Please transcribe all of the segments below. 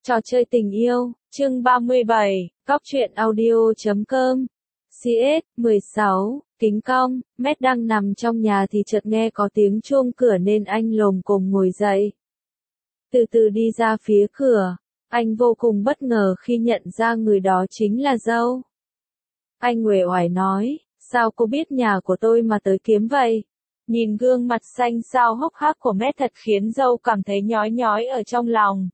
Trò chơi tình yêu, chương 37, Góc truyện audio.com. CS 16, kính cong, Matt đang nằm trong nhà thì chợt nghe có tiếng chuông cửa nên anh lồm cồm ngồi dậy. Từ từ đi ra phía cửa, anh vô cùng bất ngờ khi nhận ra người đó chính là dâu. Anh uể oải nói, sao cô biết nhà của tôi mà tới kiếm vậy? Nhìn gương mặt xanh xao hốc hác của Matt thật khiến dâu cảm thấy nhói nhói ở trong lòng.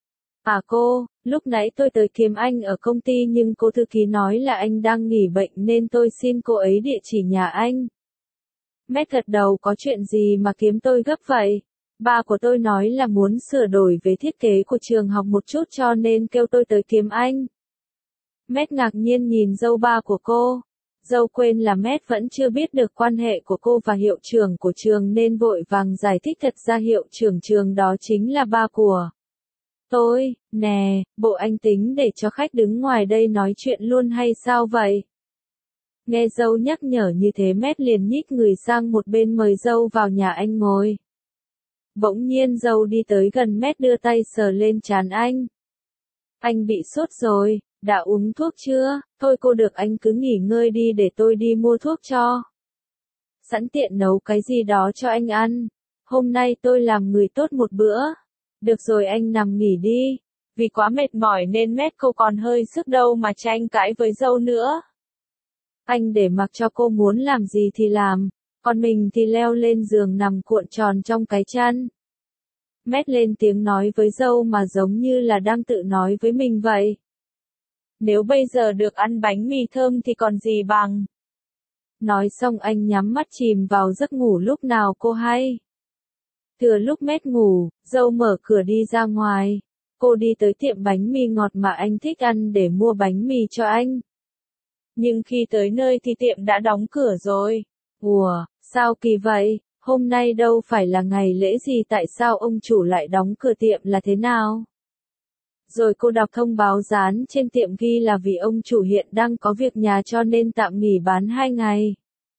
À cô, lúc nãy tôi tới kiếm anh ở công ty nhưng cô thư ký nói là anh đang nghỉ bệnh nên tôi xin cô ấy địa chỉ nhà anh. Matt gật đầu, có chuyện gì mà kiếm tôi gấp vậy? Ba của tôi nói là muốn sửa đổi về thiết kế của trường học một chút cho nên kêu tôi tới kiếm anh. Matt ngạc nhiên nhìn dâu ba của cô. Dâu quên là Matt vẫn chưa biết được quan hệ của cô và hiệu trưởng của trường nên vội vàng giải thích thật ra hiệu trưởng trường đó chính là ba của tôi. Nè, bộ anh tính để cho khách đứng ngoài đây nói chuyện luôn hay sao vậy? Nghe dâu nhắc nhở như thế Matt liền nhích người sang một bên mời dâu vào nhà anh ngồi. Bỗng nhiên dâu đi tới gần Matt đưa tay sờ lên trán anh. Anh bị sốt rồi, đã uống thuốc chưa? Thôi cô được anh cứ nghỉ ngơi đi để tôi đi mua thuốc cho. Sẵn tiện nấu cái gì đó cho anh ăn. Hôm nay tôi làm người tốt một bữa. Được rồi anh nằm nghỉ đi. Vì quá mệt mỏi nên Matt không còn hơi sức đâu mà tranh cãi với dâu nữa. Anh để mặc cho cô muốn làm gì thì làm, còn mình thì leo lên giường nằm cuộn tròn trong cái chăn. Matt lên tiếng nói với dâu mà giống như là đang tự nói với mình vậy. Nếu bây giờ được ăn bánh mì thơm thì còn gì bằng. Nói xong anh nhắm mắt chìm vào giấc ngủ lúc nào cô hay. Thừa lúc Matt ngủ, dâu mở cửa đi ra ngoài. Cô đi tới tiệm bánh mì ngọt mà anh thích ăn để mua bánh mì cho anh. Nhưng khi tới nơi thì tiệm đã đóng cửa rồi. Ủa, sao kỳ vậy? Hôm nay đâu phải là ngày lễ gì, tại sao ông chủ lại đóng cửa tiệm là thế nào? Rồi cô đọc thông báo dán trên tiệm ghi là vì ông chủ hiện đang có việc nhà cho nên tạm nghỉ bán 2 ngày.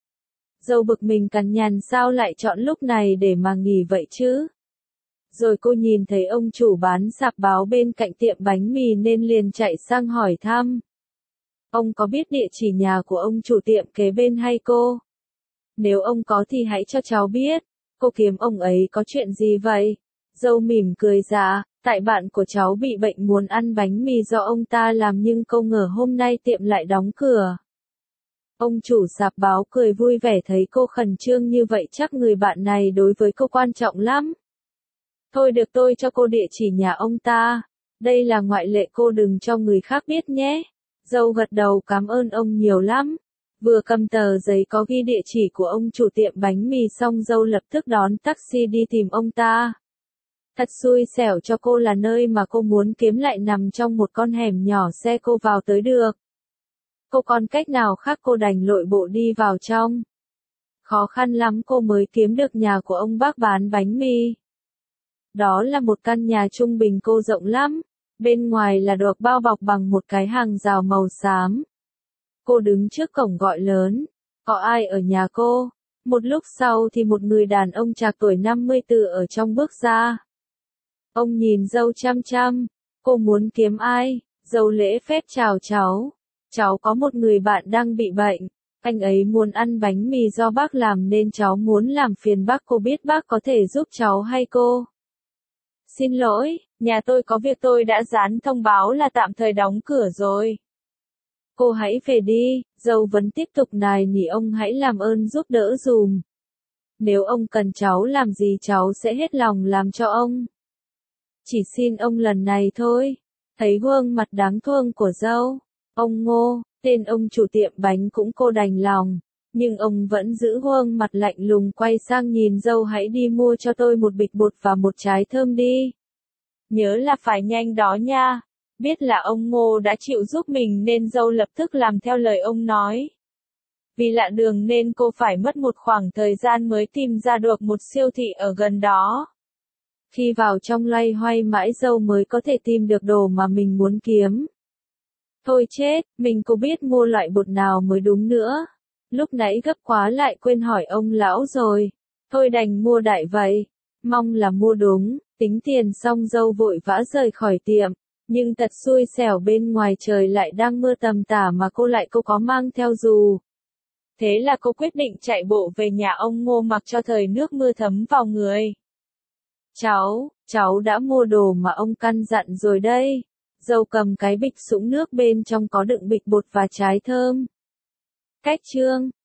Dâu bực mình cằn nhằn sao lại chọn lúc này để mà nghỉ vậy chứ? Rồi cô nhìn thấy ông chủ bán sạp báo bên cạnh tiệm bánh mì nên liền chạy sang hỏi thăm. Ông có biết địa chỉ nhà của ông chủ tiệm kế bên hay cô? Nếu ông có thì hãy cho cháu biết. Cô kiếm ông ấy có chuyện gì vậy? Dâu mỉm cười dạ, tại bạn của cháu bị bệnh muốn ăn bánh mì do ông ta làm nhưng không ngờ hôm nay tiệm lại đóng cửa. Ông chủ sạp báo cười vui vẻ thấy cô khẩn trương như vậy chắc người bạn này đối với cô quan trọng lắm. Thôi được, tôi cho cô địa chỉ nhà ông ta. Đây là ngoại lệ, cô đừng cho người khác biết nhé. Dâu gật đầu cảm ơn ông nhiều lắm. Vừa cầm tờ giấy có ghi địa chỉ của ông chủ tiệm bánh mì xong dâu lập tức đón taxi đi tìm ông ta. Thật xui xẻo cho cô là nơi mà cô muốn kiếm lại nằm trong một con hẻm nhỏ xe cô vào tới được. Cô còn cách nào khác cô đành lội bộ đi vào trong. Khó khăn lắm cô mới kiếm được nhà của ông bác bán bánh mì. Đó là một căn nhà trung bình cô rộng lắm. Bên ngoài là được bao bọc bằng một cái hàng rào màu xám. Cô đứng trước cổng gọi lớn. Có ai ở nhà cô? Một lúc sau thì một người đàn ông trạc tuổi 54 ở trong bước ra. Ông nhìn dâu chăm chăm. Cô muốn kiếm ai? Dâu lễ phép chào cháu. Cháu có một người bạn đang bị bệnh. Anh ấy muốn ăn bánh mì do bác làm nên cháu muốn làm phiền bác, cô biết bác có thể giúp cháu hay cô? Xin lỗi, nhà tôi có việc, tôi đã dán thông báo là tạm thời đóng cửa rồi. Cô hãy về đi. Dâu vẫn tiếp tục nài nỉ ông hãy làm ơn giúp đỡ dùm. Nếu ông cần cháu làm gì cháu sẽ hết lòng làm cho ông. Chỉ xin ông lần này thôi. Thấy gương mặt đáng thương của dâu, ông Ngô, tên ông chủ tiệm bánh cũng cô đành lòng. Nhưng ông vẫn giữ gương mặt lạnh lùng quay sang nhìn dâu, hãy đi mua cho tôi một bịch bột và một trái thơm đi. Nhớ là phải nhanh đó nha. Biết là ông Ngô đã chịu giúp mình nên dâu lập tức làm theo lời ông nói. Vì lạ đường nên cô phải mất một khoảng thời gian mới tìm ra được một siêu thị ở gần đó. Khi vào trong loay hoay mãi dâu mới có thể tìm được đồ mà mình muốn kiếm. Thôi chết, mình có biết mua loại bột nào mới đúng nữa. Lúc nãy gấp quá lại quên hỏi ông lão rồi. Thôi đành mua đại vậy. Mong là mua đúng. Tính tiền xong dâu vội vã rời khỏi tiệm. Nhưng thật xui xẻo bên ngoài trời lại đang mưa tầm tả mà cô có mang theo dù. Thế là cô quyết định chạy bộ về nhà ông Ngô mặc cho thời nước mưa thấm vào người. Cháu đã mua đồ mà ông căn dặn rồi đây. Dâu cầm cái bịch sũng nước bên trong có đựng bịch bột và trái thơm. Cách chương